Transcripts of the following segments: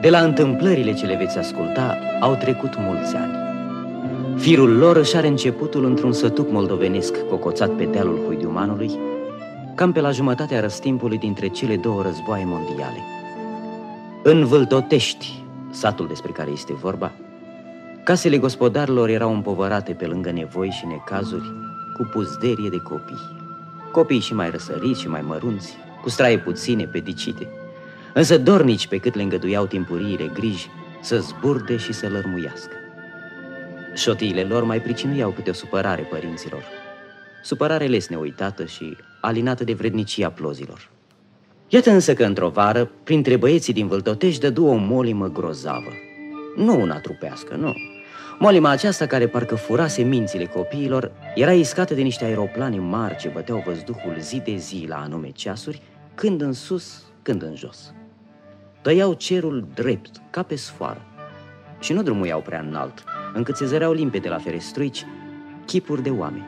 De la întâmplările ce le veți asculta, au trecut mulți ani. Firul lor își are începutul într-un sătuc moldovenesc cocoțat pe dealul Huidiumanului, cam pe la jumătatea răstimpului dintre cele două războaie mondiale. În Vâltotești, satul despre care este vorba, casele gospodarilor erau împovărate pe lângă nevoi și necazuri cu puzderie de copii. Copii și mai răsăriți și mai mărunți, cu straie puține, pedicite, însă dornici pe cât le îngăduiau timpuriile griji să zburde și să lărmuiască. Șotiile lor mai pricinuiau câte o supărare părinților, supărare lesne uitată și alinată de vrednicia plozilor. Iată însă că într-o vară, printre băieții din Vâltotești dădu o molimă grozavă. Nu una trupească, nu. Molima aceasta, care parcă furase mințile copiilor, era iscată de niște aeroplane mari ce băteau văzduhul zi de zi la anume ceasuri, când în sus, când în jos. Tăiau cerul drept, ca pe sfoară, și nu drumuiau prea înalt, încât se zăreau limpede la ferestruici chipuri de oameni.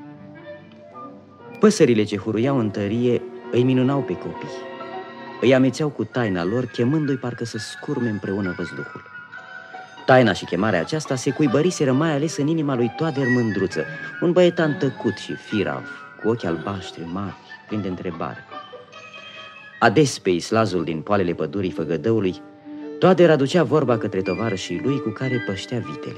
Păsările ce huruiau în tărie îi minunau pe copii. Îi amețeau cu taina lor, chemându-i parcă să scurme împreună văzduhul. Taina și chemarea aceasta se cuibăriseră mai ales în inima lui Toader Mândruță, un băietan tăcut și firav, cu ochi albaștri mari, plin de întrebare. Ades pe islazul din poalele pădurii Făgădăului, Toader aducea vorba către tovarășii lui cu care păștea vitele.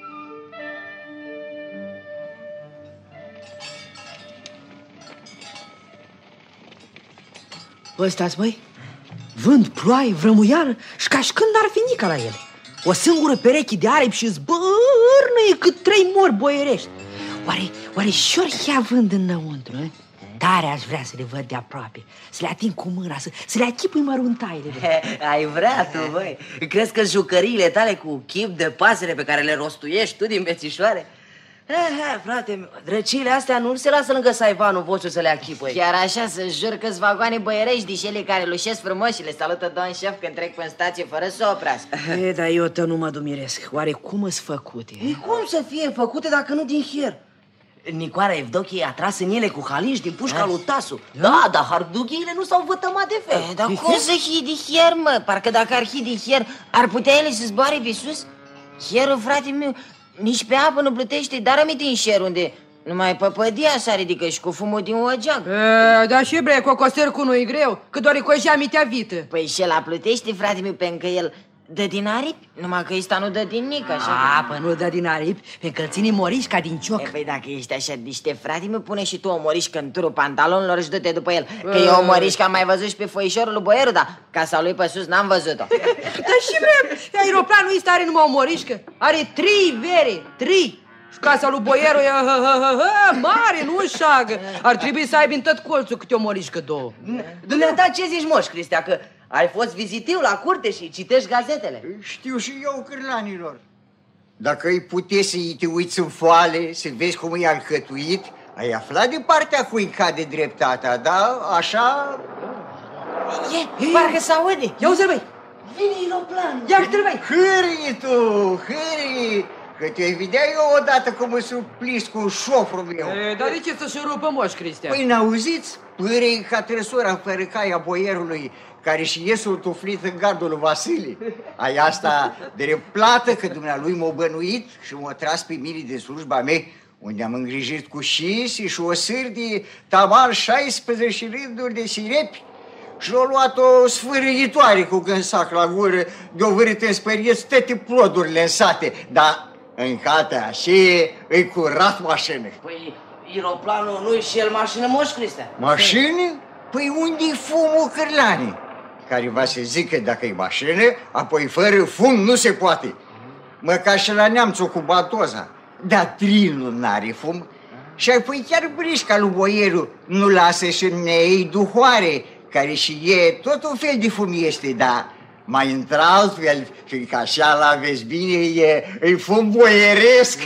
Ăsta-s, băi? Vânt, ploaie, vrămuială și ca și când n-ar fi nica la el. O singură pereche de aripi și zbârnăie cât 3 mori boierești. Oare și-ori ia vând înăuntru, eh? Tare aș vrea să le văd de aproape, să le ating cu mâna, să le achipui măruntaile. Ai vrea tu, băi? Crezi că jucăriile tale cu chip de pasăre pe care le rostuiești tu din bețișoare? Frate, drăciile astea nu se lasă lângă saivanul vostru să le achipăi. Chiar așa, să jur că-s vagoane băierești de cele care lușesc frumos și le salută domn șef când trec pe stație fără să oprească. Dar eu nu mă dumiresc. Oare cum îs făcute? Cum să fie făcute dacă nu din hier? Nicoara Evdochie a tras în ele cu halinși din pușca lui Tasu. Da, dar hardughiile nu s-au vătămat de fel. Dar cum să fie de hier, mă? Parcă dacă ar fi de hier, ar putea ele să zboare pe sus? Hierul, frate meu, nici pe apă nu plutește, dar rămite în șer unde numai păpădia s-a ridică și cu fumul din ogeag. Dar și bre, cocostercu nu-i greu, că doar-i cojea mitea vită. Păi și ăla plutește, frate meu, pentru că el dă din aripi, numai că ăsta nu dă din nic, așa. Păi nu dă din aripi, pentru că îl ține morișca din cioc. Păi dacă ești așa deștept, frate meu, pune și tu o morișcă în turul pantalonilor și dă-te după el. Că eu o morișcă am mai văzut și pe foișorul lui Boieru, dar casa lui pe sus n-am văzut-o. Dar și bre, aeroplanul ăsta are numai o morișcă, are 3 vere, 3. Și casa lui Boieru e mare, nu șagă. Ar trebui să aibă în tot colțul câte o morișcă 2. Dumneata, ce zici, Moș Cristea, că ai fost vizitiu la curte și citești gazetele? Știu și eu, cârlanilor. Dacă îi puteți să-i te uiți în foale, să vezi cum e alcătuit, ai aflat de partea cui cade dreptatea, da? Așa... Parcă s-aude. Ia uzi-l, băi. Vine aeroplanul. Ia-l, băi. Hârâi tu, hârâi! Că te vedea eu odată cum îți suplis cu șofrul meu. Dar de ce să-și rupă, Moș Cristea? Păi n-auziți? Pârâi ca trăsura fărăcaia boierului, care și iesul tuflit în gardul lui Vasile. Ai asta de plată că dumnealui m-a bănuit și m-a tras pe mine de slujba mea, unde am îngrijit cu șisi și o sârdie tamal 16 rânduri de sirepi și l-a luat o sfârâitoare cu gânsac la gură, de-o vârât în spărieți toate plodurile în sate, dar în catea așa îi curat mașină. Păi, aeroplanul nu-i și el mașină, Moș Cristea? Mașină? Păi unde-i fumul, cârlanii? Care va să zică dacă e mașină, apoi fără fum nu se poate. Măcar și la neamțul cu batoza. Dar trilul n-are fum. Și apoi chiar brișca lui Boieru nu lasă și nei duhoare, care și e tot un fel de fum este, dar mai într-altfel, fiindcă așa la vezi bine, e fum boieresc.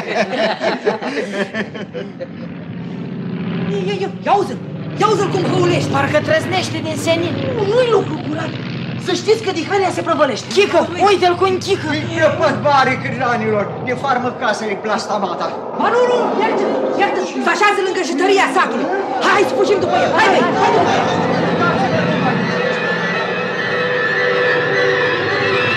Ia uzi-l! Ia uzi-l cum hăulești! Parcă trăznește din senin. Nu-i lucru curat. Să știți că dihania se prăvălește. Chică, uite-l cu un chică. E păt mare, cârlanilor, de farmă casele plastamata. Ba nu, iartă-l, să așează lângă jităria satului. Hai să fugim după el, hai, băi!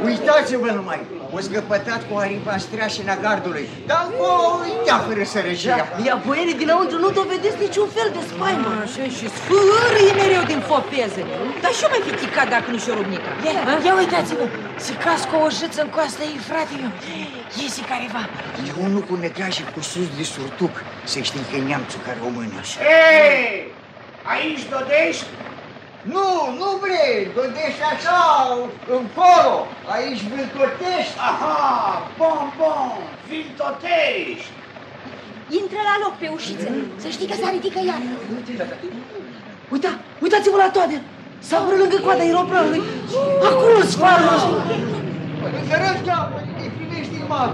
Uitați-vă numai, o scăpătat cu aripa streașina gardului, dar o uitea fără sărăcia. Ia boierii dinăuntru nu dovedesc niciun fel de spaimă. Așa și sfârâie mereu din fopeze. Dar și-o mai fi chicat dacă nu și-o rupnica. Ia uitați-vă, se cască o jâță în coasta ei, frate meu. Iese careva. E unul cu neclașe cu sus de surtuc, să știm că e neamțul care o mână. Ei, aici dodești? Nu vrei, dodești așa, încolo, aici vântotești. Aha, bun, vintotești. Intră la loc pe ușiță. Să știi că se ridică iar. Uitați-vă la toate. S-a vrut lângă coada aeroplanului. Acolo-s farul. Înțelegi, capă, îi primești din mare.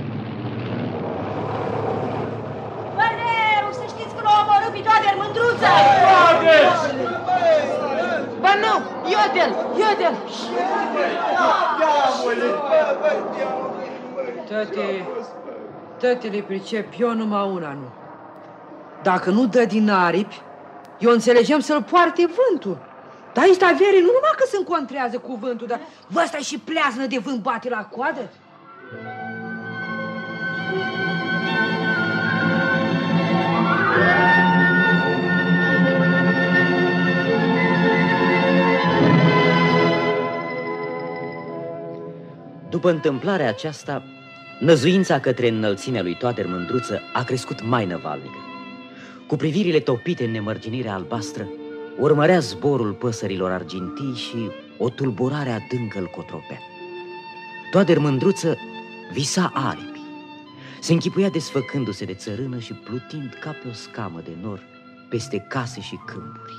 Bărneu, să știți că l-a omorât pe Toader Mândruță. Ba nu, ia-te-l. Tăte le pricep, eu numai una nu. Dacă nu dă din aripi, eu înțelegem să-l poarte vântul. Dar aici averii nu numai că se încontrează cu vântul, dar ăsta și pleaznă de vânt bate la coadă. După întâmplarea aceasta, năzuința către înălțimea lui Toader Mândruță a crescut mai năvalnică. Cu privirile topite în nemărginirea albastră, urmărea zborul păsărilor argintii și o tulburare adâncă îl cotropea. Toader Mândruță visa aripi. Se închipuia desfăcându-se de țărână și plutind ca pe o scamă de nor peste case și câmpuri.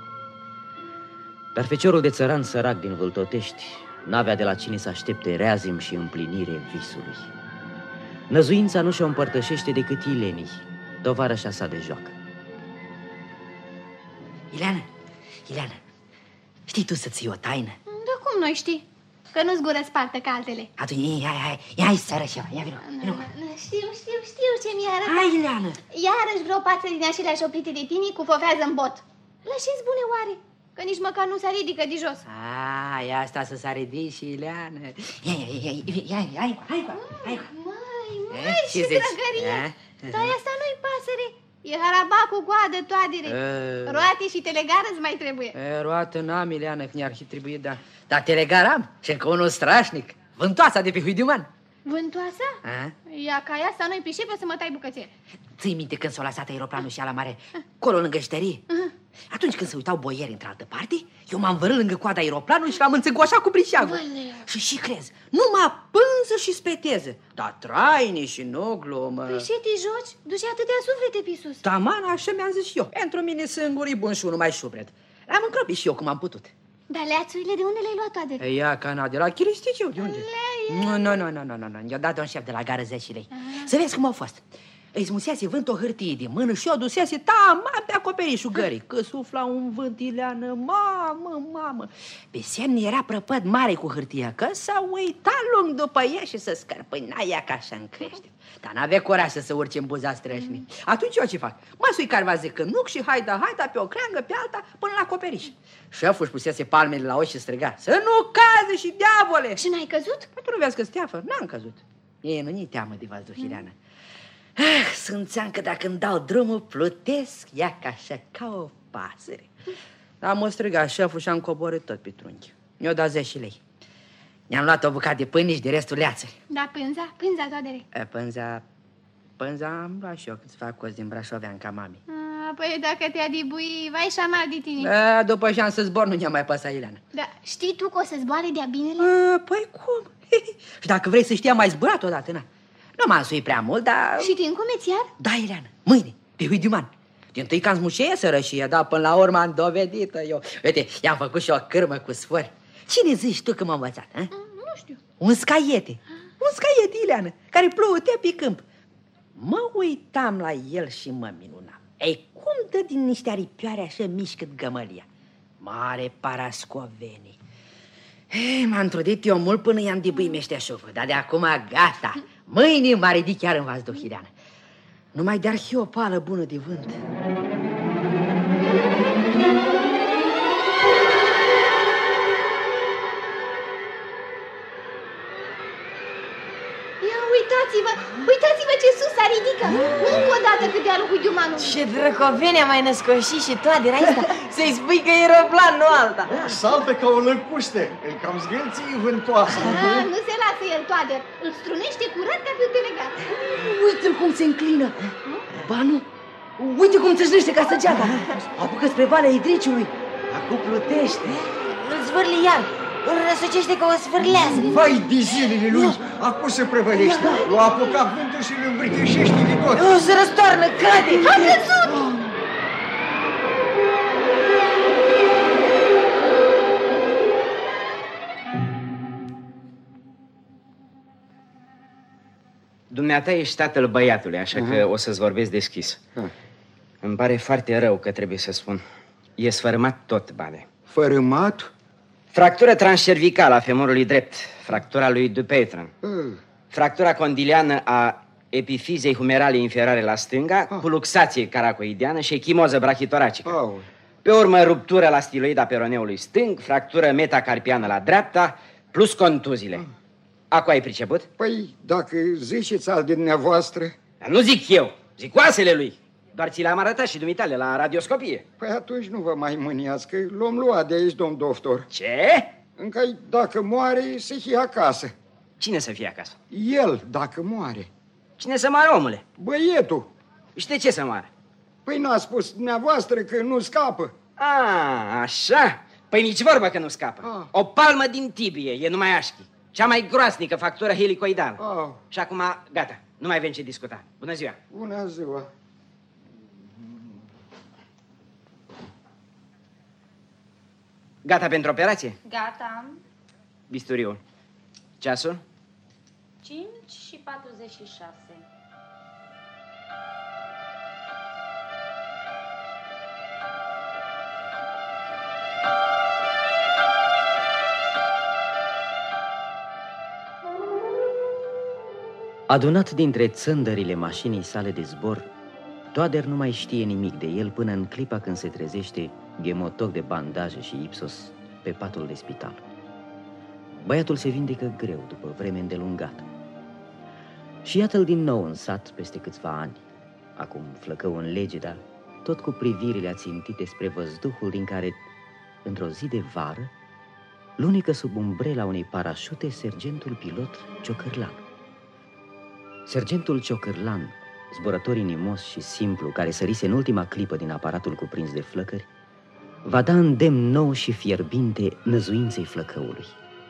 Dar feciorul de țăran sărac din Vâltotești n-avea de la cine să aștepte reazim și împlinire visului. Năzuința nu și-o împărtășește decât Ilenii, tovarășa sa de joacă. Ileana, știi tu să ții o taină? Da cum nu știi? Că nu-ți gură spartă ca altele. Atunci, hai, sără și ia vino. Știu ce mi-a arătat. Hai, Ileana. Iarăși vreo pață din aceleași oprite de tine cu fofează în bot. Lășiți bune oare? Că nici măcar nu se ridică de jos. Ia asta să s-a ridic și Ileana. Hai. Măi, ce drăgărie. Dar asta nu-i pasăre. E haraba cu coadă, Toadere. Roate și telegară îți mai trebuie. Roată n-am, Ileana, că ne-ar fi trebuit, dar telegar am. Și încă unul strașnic. Vântoasa de pe Huidiuman. Vântoasa? Ia ca ea să nu-i pricepe să mă tai bucățel. Ții minte când s-a lăsat aeroplanul și la mare, colo lângă șterie? Atunci când se uitau boieri într-altă parte, eu m-am vărât lângă coada aeroplanului și l-am înțegoșat cu brișeagul. Și crezi, numai pânză și speteză, dar traine și nu glumă. Păi ce te joci? Duce atâtea suflete pe sus. Taman, așa mi-am zis și eu. Pentru mine singur e bun și unul mai șubred. L-am încropit și eu cum am putut. Dar leațurile de unde le-ai luat, Toader? Ia, cana, de la Chiristiciu, de unde? Nu, i-a dat un șef de la gară 10 lei. Să vezi cum au fost. Îi smusease vânt o hârtie din mână și o dusese taman pe acoperișul gării. Că sufla un vânt, Ileană, mamă. Pe semn era prăpăd mare cu hârtia, că s-a uitat lung după ea și să scărpâna ea ca așa în crește. Dar n-avea curaj să se urce în buza strășnii. Atunci eu ce fac? Mă sui carva zicănuc și haida pe o creangă, pe alta, până la acoperiș. Șeful își pusese palmele la ochi și striga: să nu caze și diavole! Și n-ai căzut? Păi tu nu vezi că steafă? N-am căzut. Ei nu-i teamă de văzduh, Ileana. Simțeam că dacă îmi dau drumul, plutesc, ia ca așa, ca o pasăre. Dar m-a strigat șeful și am coborât tot pe trunchi. Mi-o dat 10 lei. Ne-am luat o bucată de pâine și de restul leațări. Da, pânza, Toadere. Pânza am luat și eu câțiva cozi din Brașovean ca mami. Păi dacă te-a dibui, vai și amal de tine. După ce am să zbor, nu ne-a mai păsat, Ileana. Da, știi tu că o să zboare de-a binele? Păi cum? Și dacă vrei să știi, am mai zburat odată, na. Nu m-am suit prea mult, dar... Și te încumeți iar? Da, Ileana, mâine, pe Huidiuman. Din-tâi că am smușeie sărășie, dar până la urmă am dovedit-o eu. Uite, i-am făcut și o cârmă cu sfori. Cine zici tu că m-a învățat, a? Nu știu. Un scaiete, Ileana, care plutea pe câmp. Mă uitam la el și mă minunam. Ei, cum dă din niște aripioare așa mici cât gămălia? Mare parascoveni. M-am trudit eu mult până i-am dibuit meșteșugul, dar de acum gata. Mâine m-a ridic chiar în vazduh, Ileana. Numai de-ar fi o pală bună de vânt. dușmanul. Ce drăcovenia mai născoșit și toate, Raista. Să-i spui că e răplan, nu alta. Saltă ca o lăcuște, îl cam zgâlții vântoasă. Nu se lasă el, toate. Îl strunește curat ca pe un delegat. Uite-l cum se înclină. Ba nu, uite cum țâșnește ca săgeata. Apucă spre Valea Idriciului. Acum plutește. Îl zvârli iar. Îl răsucește ca o sfârlează. Vai de zilele lui, acum se prevălește. L-a apucat vântul și îl învârtișește de tot. O să răstoarnă, cade. A căzut! Dumneata ești tatăl băiatului, așa că o să-ți vorbesc deschis. Îmi pare foarte rău că trebuie să spun. E sfărâmat tot, Bade. Fărâmat? Fractură transcervicală a femorului drept, fractura lui Dupuytren, fractura condiliană a epifizei humerale inferioare la stânga, cu luxație caracoideană și echimoză brachitoracică. Pe urmă, ruptură la stiloida peroneului stâng, fractură metacarpiană la dreapta, plus contuziile. Acu ai priceput? Păi, dacă ziceți al din dumneavoastră... Dar nu zic eu, zic oasele lui. Doar ți le-am arătat și dumitale la radioscopie. Păi atunci nu vă mai mâniați, că l-om lua de aici, domn doctor. Ce? Încă dacă moare, să fie acasă. Cine să fie acasă? El, dacă moare. Cine să moară, omule? Băietul. Și de ce să moară? Păi n-a spus dumneavoastră că nu scapă. Așa? Păi nici vorbă că nu scapă. O palmă din tibie, e numai așchi. Cea mai groasnică fractură helicoidală. Și acum, gata, nu mai avem ce discuta. Bună ziua! Bună ziua! Gata pentru operație? Gata. Bisturiul. Ceasul? 5 și 46. Adunat dintre țândările mașinii sale de zbor, Toader nu mai știe nimic de el până în clipa când se trezește, ghemotoc de bandaje și ipsos, pe patul de spital. Băiatul se vindecă greu după vreme îndelungată. Și iată-l din nou în sat peste câțiva ani, acum flăcău în Legida, tot cu privirile ațintite spre văzduhul din care, într-o zi de vară, lunecă sub umbrela unei parașute sergentul pilot Ciocârlan. Sergentul Ciocârlan, zburător inimos și simplu, care sărise în ultima clipă din aparatul cuprins de flăcări, va da îndemn nou și fierbinte năzuinței flăcăului.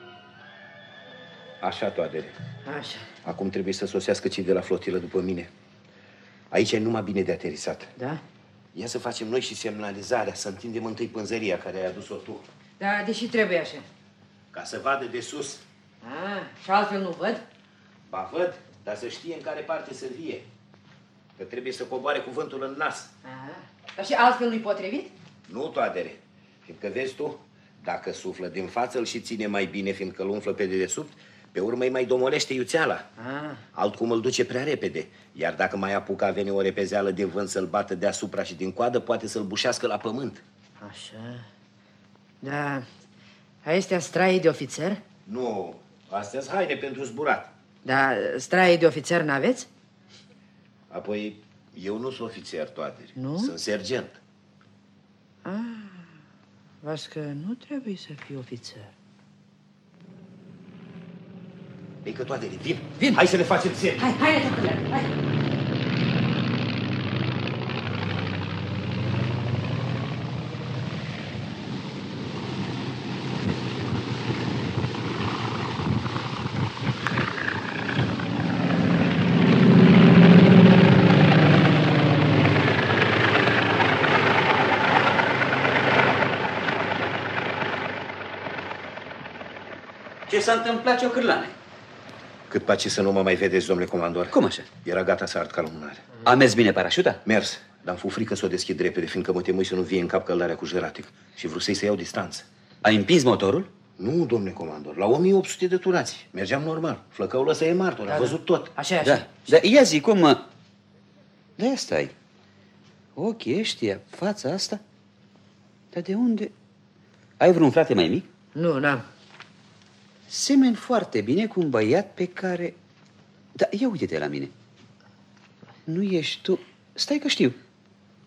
Așa, Toadere. Așa. Acum trebuie să sosească cei de la flotilă după mine. Aici e numai bine de aterisat. Da? Ia să facem noi și semnalizarea, să întindem întâi pânzăria care ai adus-o tu. Da, deși trebuie așa. Ca să vadă de sus. Și altfel nu văd? Ba văd, dar să știe în care parte să vie. Că trebuie să coboare cuvântul în nas. Dar și altfel nu-i potrivit? Nu, Toadere. Fiindcă vezi tu, dacă suflă din față, îl și ține mai bine, fiindcă îl umflă pe dedesubt, pe urmă îi mai domolește iuțeala. Altcum îl duce prea repede. Iar dacă mai apucă a veni o repezeală de vânt să-l bată deasupra și din coadă, poate să-l bușească la pământ. Așa. Da. Astea straii de ofițer? Nu, astea-s haine pentru zburat. Da, straii de ofițer n-aveți? Apoi, eu nu sunt ofițer, Toadere. Nu? Sunt sergent. Văd că nu trebuie să fii ofițer. Ei că, Toadere, vin! Hai să le facem serie! Hai, hai! Ce s-a întâmplat, Ciocârlane? Cât paci să nu mă mai vedeți, domnule comandor. Cum așa? Era gata să ard ca lumânare. A mers bine parașuta? Mers, dar am fost frică să o deschid repede, fiindcă mă temui să nu vie în cap căldarea cu jeratic. Și vrusei să iau distanță. Ai împins motorul? Nu, domnule comandor, la 1800 de turați. Mergeam normal. Flăcăul ăsta e martor, a văzut tot. Așa. Da, dar ia zi, cum mă... Da, ia stai. Ochii ăștia, fața asta... Dar de unde... Ai vreun frate mai mic? Nu, n-am. Semeni foarte bine cu un băiat pe care... Da, ia uite-te la mine. Nu ești tu... Stai că știu.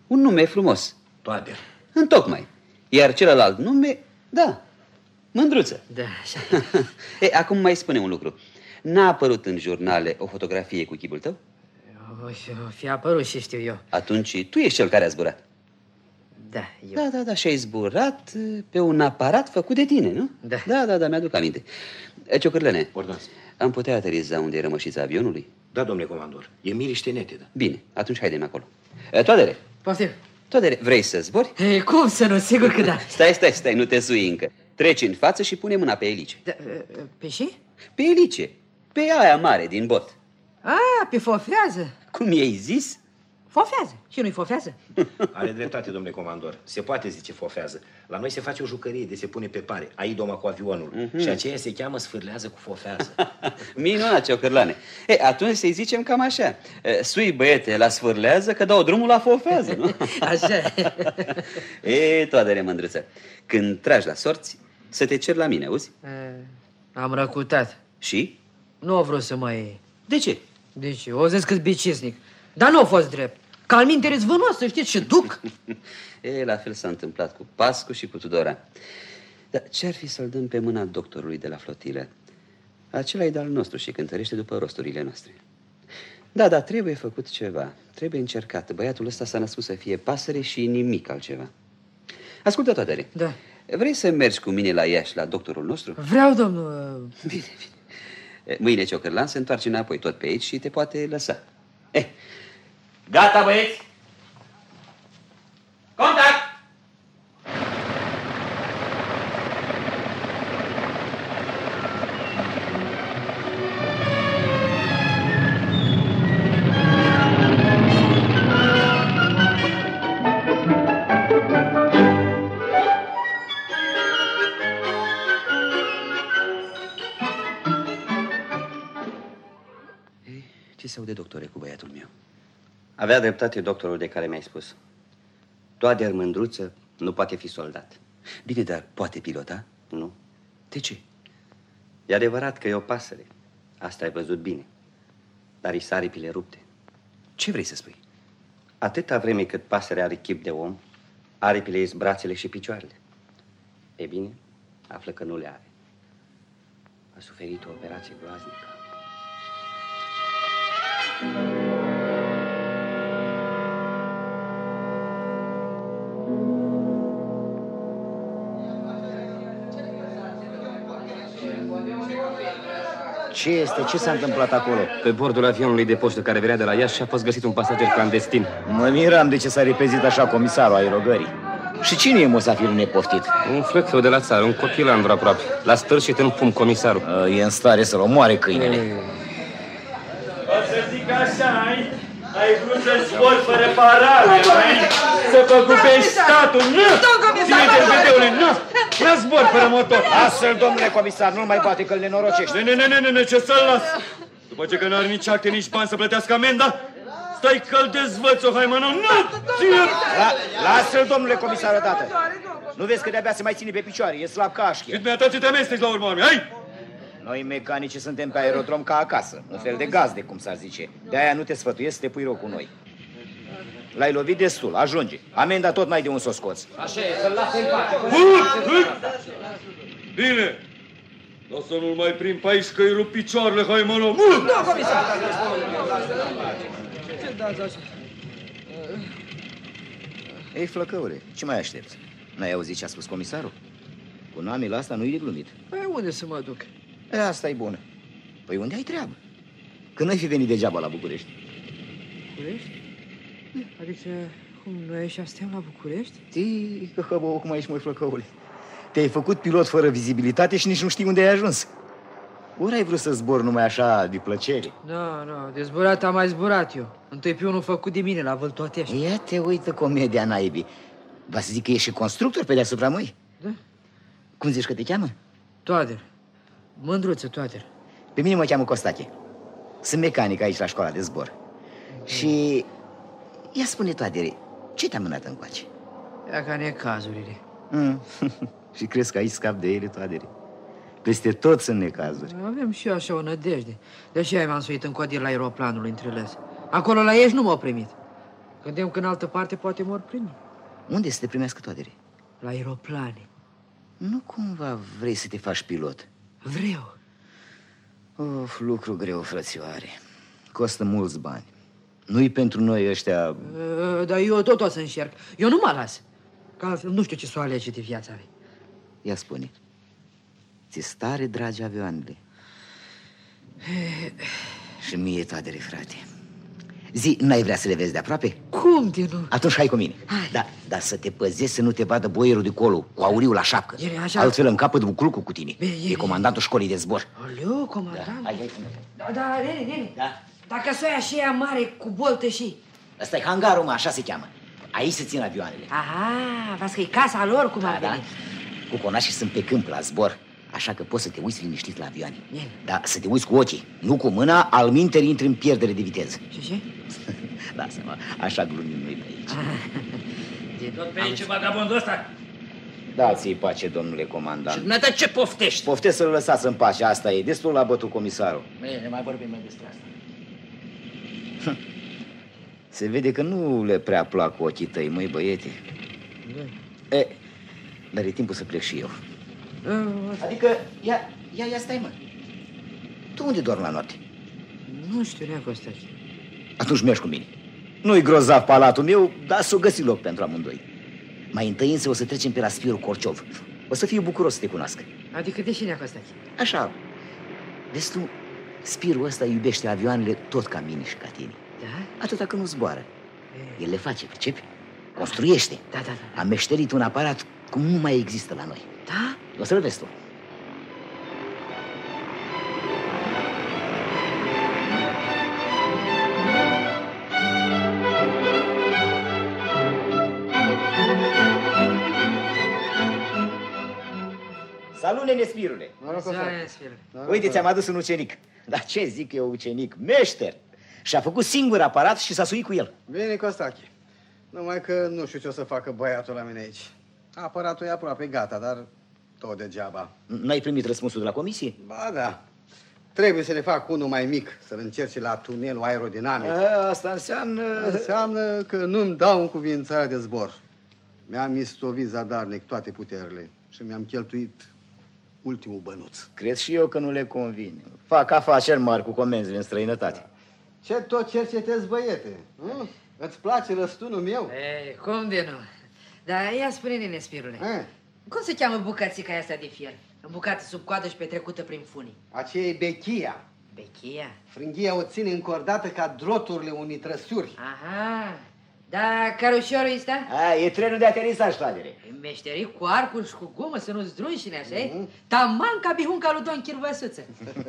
Un nume frumos. Toader. Întocmai. Iar celălalt nume, da, Mândruță. Da, așa. Acum mai spune un lucru. N-a apărut în jurnale o fotografie cu chipul tău? O fi apărut și știu eu. Atunci tu ești cel care a zburat. Da, eu. Da, și ai zburat pe un aparat făcut de tine, nu? Da, mi-aduc aminte. Ciocârlene, am putea ateriza unde e rămășița avionului? Da, domnule comandor, e miriște nete, da. Bine, atunci haidem acolo. Toadere! Poftim. Toadere, vrei să zbori? Cum să nu, sigur că da. Stai, nu te sui încă. Treci în față și pune mâna pe elice. Pe ce? Pe elice, pe aia mare din bot. Pe fofează. Cum i-ai zis? Fofează. Și nu-i fofează? Are dreptate, domnule comandor. Se poate zice fofează. La noi se face o jucărie de se pune pe pare. Ai doma cu avionul. Și aceea se cheamă sfârlează cu fofează. Minunat, Ciocârlane. Atunci să-i zicem cam așa. Sui, băiete, la sfârlează că dau drumul la fofează, nu? Așa. Toadere, Mândruță, când tragi la sorți, să te ceri la mine, auzi? Am răcutat. Și? Nu au vrut să mă iei. De ce? De ce? O zis că-s bicisnic. Dar nu a fost drept. Că al minte zvânos, să știți, și duc. La fel s-a întâmplat cu Pascu și cu Tudora. Dar ce-ar fi să-l dăm pe mâna doctorului de la flotilă? Acela e de-al nostru și cântărește după rosturile noastre. Da, trebuie făcut ceva. Trebuie încercat. Băiatul ăsta s-a născut să fie pasăre și nimic altceva. Ascultă, Toadere. Da. Vrei să mergi cu mine la Iași, la doctorul nostru? Vreau, domnul. Bine. Mâine Ciocârlan se întoarce înapoi tot pe aici și te poate lăsa. Gata, băieți! Contact! Ce se aude, doctore, cu băiatul meu? Avea dreptate doctorul de care mi-ai spus. Toader Mândruță nu poate fi soldat. Bine, dar poate pilota? Nu. De ce? E adevărat că e o pasăre. Asta ai văzut bine. Dar îi saripile rupte. Ce vrei să spui? Atâta vreme cât pasărea are chip de om, aripile ies brațele și picioarele. E bine, află că nu le are. A suferit o operație groaznică. Ce este? Ce s-a întâmplat acolo? Pe bordul avionului de poștă care venea de la Iași a fost găsit un pasager clandestin. Mă miram de ce s-a repezit așa comisarul aerogării. Și cine e musafirul nepoftit? Un flăcău de la țară, un cochilandru aproape. L-a stârșit în pum comisarul. E în stare să-l omoare câinele. O să zic așa, ai vrut să zbori fără parale, să păgubești statul, nu! Ține-te în vedeule, nu! La zbor fără motor! Lasă-l, domnule comisar, nu mai poate că-l nenorocește. Ne, ce să-l las? După ce că n-are nici acte, nici bani să plătească amenda, stai că-l dezvăț-o, hai mă, nu! Lasă-l, domnule comisar, odată. Nu vezi că de-abia se mai ține pe picioare, e slab ca așchie. Și dumneata ce te amesteci la urmă, hai! Noi mecanici suntem pe aerodrom ca acasă, un fel de gazde, cum s-ar zice. De-aia nu te sfătuiesc să te pui rău cu noi. L-ai lovit destul, ajunge. Amenda tot n-ai de un să o scoți. Așa e, să-l lase în pace. Bine! O să nu-l mai prind pe aici, că-i rup picioarele, hai mă, nu! Da, comisar! Ce dați așa? Ei, flăcăule, ce mai aștepți? N-ai auzit ce a spus comisarul? Cu namele asta nu-i de glumit. Păi unde să mă duc? Asta e bună. Păi unde ai treabă? Că n-ai fi venit degeaba la București. București? Adică, cum, noi așa suntem la București? Tii, că hăbău, cum ești, măi, flăcăule. Te-ai făcut pilot fără vizibilitate și nici nu știi unde ai ajuns. Ori ai vrut să zbori numai așa, de plăcere? Nu, de zburat am mai zburat eu. Întâi pe unul făcut de mine la Vâltotești. Ia te uită comedia naibii. Va să zic că ești și constructor pe deasupra, măi? Da. Cum zici că te cheamă? Toader. Mândruță, Toader. Pe mine mă cheamă Costache. Sunt mecanic aici la școala de zbor. Și... ia spune, Toadere, ce te-a mânat încoace? Ia ca necazurile. Și crezi că aici scap de ele, Toadere? Peste tot sunt necazuri. Avem și eu așa o nădejde. De aceea m-am suit în codir la aeroplanul între les. Acolo la Iași nu m-au primit. Gândeam că în altă parte poate mor primi. Unde să te primească toate? La aeroplane. Nu cumva vrei să te faci pilot? Vreau. Of, lucru greu, frățioare. Costă mulți bani. Nu-i pentru noi ăștia... Dar eu tot o să încerc. Eu nu mă las. Că altfel nu știu ce s-o alege de viața mea. Ia spune, ți-e stare dragi avioanele? Și mie, toadere, frate. Zi, n-ai vrea să le vezi de aproape? Cum de nu? Atunci hai cu mine. Dar să te păzești să nu te vadă boierul de colo, cu auriul la șapcă. Așa... Altfel în capăt buclucul cu tine. E comandantul școlii de zbor. Oleu, comandant? Da, hai. Da, nene. Da? Dacă s-o ia și ea mare cu boltă și... Ăsta e hangarul, mă, așa se cheamă. Aici se țin avioanele. Aha, vezi că e casa lor, cum ar veni. Cu conașii sunt pe câmp, la zbor. Așa că poți să te uiți liniștit la avioane. Dar să te uiți cu ochii, nu cu mâna, alminteri intri în pierdere de viteză. Și? Lasă-mă, așa glumim noi pe aici. Tot pe aici vagabondul ăsta? Dați-i pace, domnule comandant. Și dumneata ce poftești? Poftesc să-l lăsați în pace, asta e. Destul l-a bătut comisarul. Bine, mai vorbim mai despre asta. Se vede că nu le prea plac ochii tăi, măi, băiete. Dar e timpul să plec și eu. Adică, ia stai, mă. Tu unde dormi la noapte? Nu știu, nea Costache. Atunci mergi cu mine. Nu-i grozav palatul meu, dar s-o găsi loc pentru amândoi. Mai întâi însă o să trecem pe la Spirul Corciov. O să fiu bucuros să te cunoască. Adică de ce, nea Costache? Așa. Vezi tu, Spirul ăsta iubește avioanele tot ca mine și ca tine. Da? Atâta că nu zboară. El le face, pricepi? Construiește. Da. A meșterit un aparat cum nu mai există la noi. Da? O să-l vezi tu. Salut, nene Spirule! Uite, ți-am adus un ucenic. Dar ce zic eu, ucenic? Meșter! Și-a făcut singur aparat și s-a suit cu el. Bine, Costache. Numai că nu știu ce o să facă băiatul la mine aici. Aparatul e aproape gata, dar tot degeaba. N-ai primit răspunsul de la comisie? Ba da. Trebuie să le fac unul mai mic, să-l încerci la tunelul aerodinamic. Asta înseamnă... Înseamnă că nu-mi dau încuvințarea de zbor. Mi-am istovit zadarnic toate puterile și mi-am cheltuit ultimul bănuț. Cred și eu că nu le convine. Fac afaceri mari cu comenzile în străinătate. Ce tot cercetezi, băiete? Îți place răstunul meu? Cum de nu? Dar ia spune, nene Spirule, cum se cheamă bucățica asta de fier? Îmbucată sub coadă și petrecută prin funii. Aceea e bechia. Bechia? Frânghia o ține încordată ca droturile unei trăsuri. Aha. Da, carușorul ăsta? E trenul de aterisaj, toadere. E meșterit cu arcul și cu gumă, să nu-ți drunșine, așa-i? Taman ca bihunca lui Don Chirvăsuță.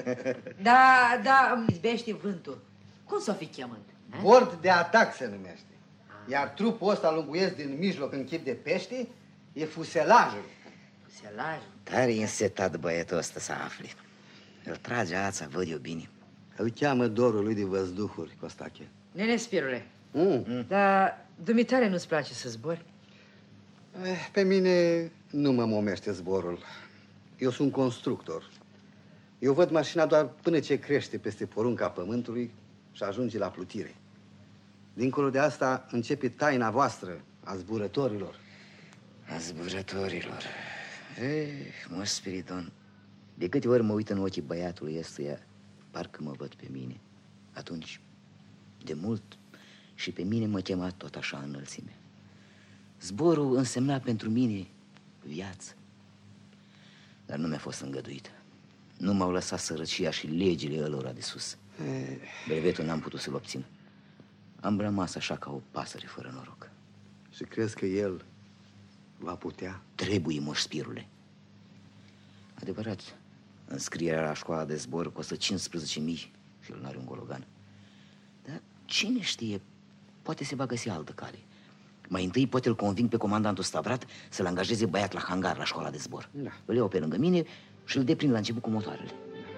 Da, izbește vântul. Cum s-o fi chemând? Bord de atac se numește. Iar trupul ăsta lunguiesc din mijloc în chip de pește e fuselajul. Fuselajul? Tare însetat băietul ăsta să afli. Îl trage ața, văd eu bine. Îl cheamă dorul lui de văzduhuri, Costache. Nene Spirule, dar dumitare nu-ți place să zbori? Pe mine nu mă momește zborul. Eu sunt constructor. Eu văd mașina doar până ce crește peste porunca pământului și ajunge la plutire. Dincolo de asta începe taina voastră a zburătorilor. A zburătorilor. Mă, Spiridon, de câte ori mă uit în ochii băiatului ăstuia, parcă mă văd pe mine. Atunci, de mult, și pe mine mă chema tot așa înălțime. Zborul însemna pentru mine viață. Dar nu mi-a fost îngăduit. Nu m-au lăsat sărăcia și legile ălora de sus. Brevetul n-am putut să-l obțin. Am rămas așa ca o pasăre fără noroc. Și crezi că el va putea? Trebuie, Moș Spirule. Adevărat, înscrierea la școala de zbor costă 15.000 și el n-are un gologan. Dar cine știe, poate se va găsi altă cale. Mai întâi poate îl conving pe comandantul Stavrat să-l angajeze băiat la hangar la școala de zbor. Da. Îl iau pe lângă mine și îl deprind la început cu motoarele.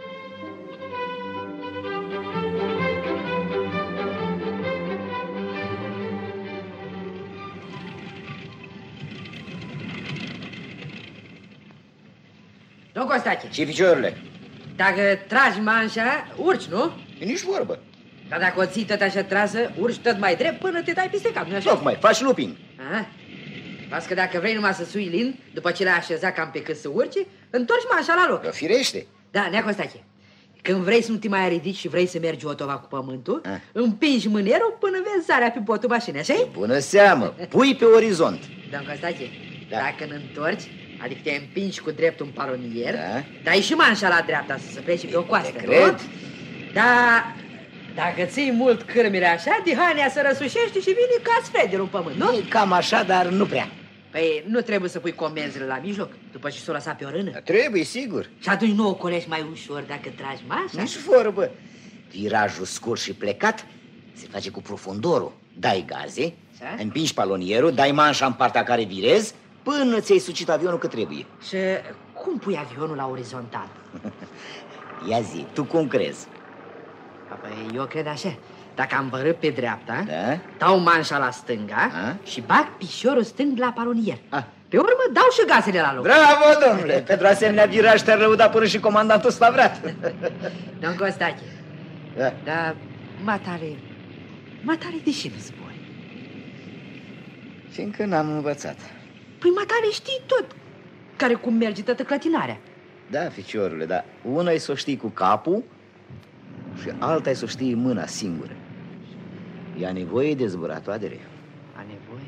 Nu, Costache. Și piciorurile? Dacă tragi manșa, urci, nu? E nici vorbă. Dar dacă o ții tot așa trasă, urci tot mai drept până te dai peste cap, nu așa? Tocmai, faci looping. Las că dacă vrei numai să sui lin, după ce l-ai așezat cam pe cât să urce, întorci manșa la loc. Firește. Da, Nea Costache, când vrei să nu te mai ridici și vrei să mergi otova cu pământul, împingi mânerul până vezi zarea pe botul mașinii, așa-i? Bună seamă, pui pe orizont. Domn Costache, dacă îl-întorci, adică te împingi cu dreptul în palonier, dai și manșa la dreapta să se plece pe o coastă, cred. Da, dacă ții mult cârmile așa, dihania se răsușește și vine ca sfederul în pământ, nu? E cam așa, dar nu prea. Păi nu trebuie să pui comenzile la mijloc, după ce s-o lăsa pe o rână? Trebuie, sigur. Și atunci nu o colești mai ușor dacă tragi mașa? Nici vorbă. Virajul scurt și plecat se face cu profundorul. Dai gaze, împingi palonierul, dai manșa în partea care virezi, până ți-ai sucit avionul cât trebuie. Și cum pui avionul la orizontal? Ia zi, tu cum crezi? Păi eu cred așa. Dacă am vărât pe dreapta, dau manșa la stânga și bag piciorul stâng la palonier. Pe urmă dau și gazele la loc. Bravo, domnule! Pentru asemenea viraj te-ar lăuda până și comandantul Stavrat. Domn Costache, dar matare de ce nu zbori? Fiindcă n-am învățat. Păi matare știi tot, care cum merge toată clătinarea. Da, ficiorule, dar una e să o știi cu capul și alta e să o știi mâna singură. E nevoie de zburatoadere. A nevoie?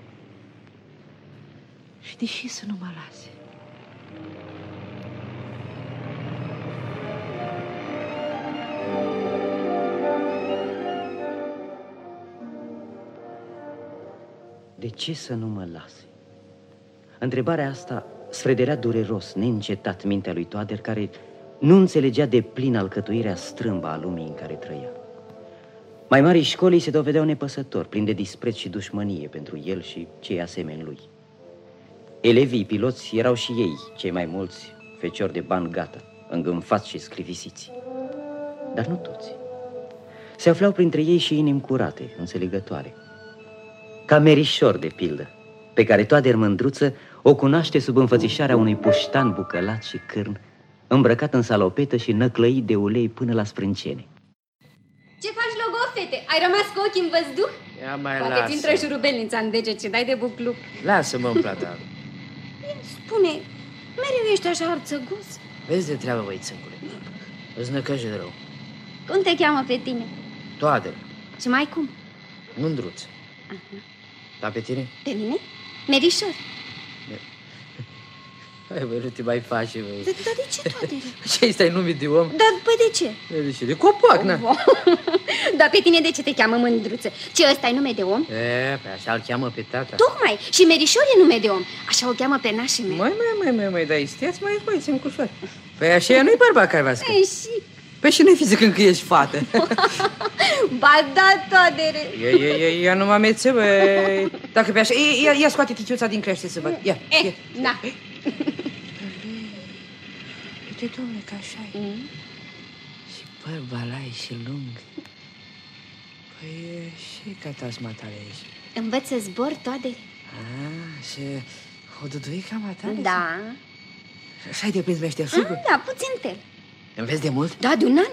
Și de ce să nu mă lase? De ce să nu mă lase? Întrebarea asta sfrederea dureros, neîncetat mintea lui Toader, care nu înțelegea de plin alcătuirea strâmbă a lumii în care trăia. Mai marii școlii se dovedeau nepăsători, plini de dispreț și dușmănie pentru el și cei asemeni lui. Elevii piloți erau și ei, cei mai mulți, feciori de bani gata, îngânfați și scrivisiți. Dar nu toți. Se aflau printre ei și inimi curate, înțelegătoare. Ca Merișor, de pildă, pe care Toader Mândruță o cunoaște sub înfățișarea unui puștan bucălat și cârn, îmbrăcat în salopetă și năclăit de ulei până la sprâncene. Ce faci, logo, fete? Ai rămas cu ochii în văzduh? Ia mai Poate ți intră șurubelnița în deget și dai de bucluc. Lasă-mă în plata. Spune, mereu ești așa arțăgos? Vezi de treabă, băițâncule. Îți năcăși de rău. Cum te cheamă pe tine? Toader. Și mai cum? Mândruț. Dar pe tine? Pe mine? Merișor. Hai, băi, nu te mai faci, băi. Dar de ce, Toadere? Ce stai numit de om? Dar, păi, de ce? De ce? De copac, na. Dar pe tine de ce te cheamă Mândruță? Ce, ăsta e nume de om? Pe așa îl cheamă pe tata. Tocmai, și Merișor e nume de om. Așa o cheamă pe nașii mei. Mai, dar isteați mai băiți în cusoare. Păi așa nu-i bărbat care v-a scris. Și? Păi și nu-i fi zicând că ești fată. Ba da, Toadere. Ia nu mă amețe, băi. Dacă pe așa, ia scoate titiuța din crește să văd. Ia. Na. Uite, domnule, că așa-i. Și păr balai și lung. Păi, și ca tasma tale aici? Învăț să zbor, Toadere. Și o duduica matale? Da. Și ai de prins meșterșugul? Da, puțin tel. Înveți de mult? Da, de un an.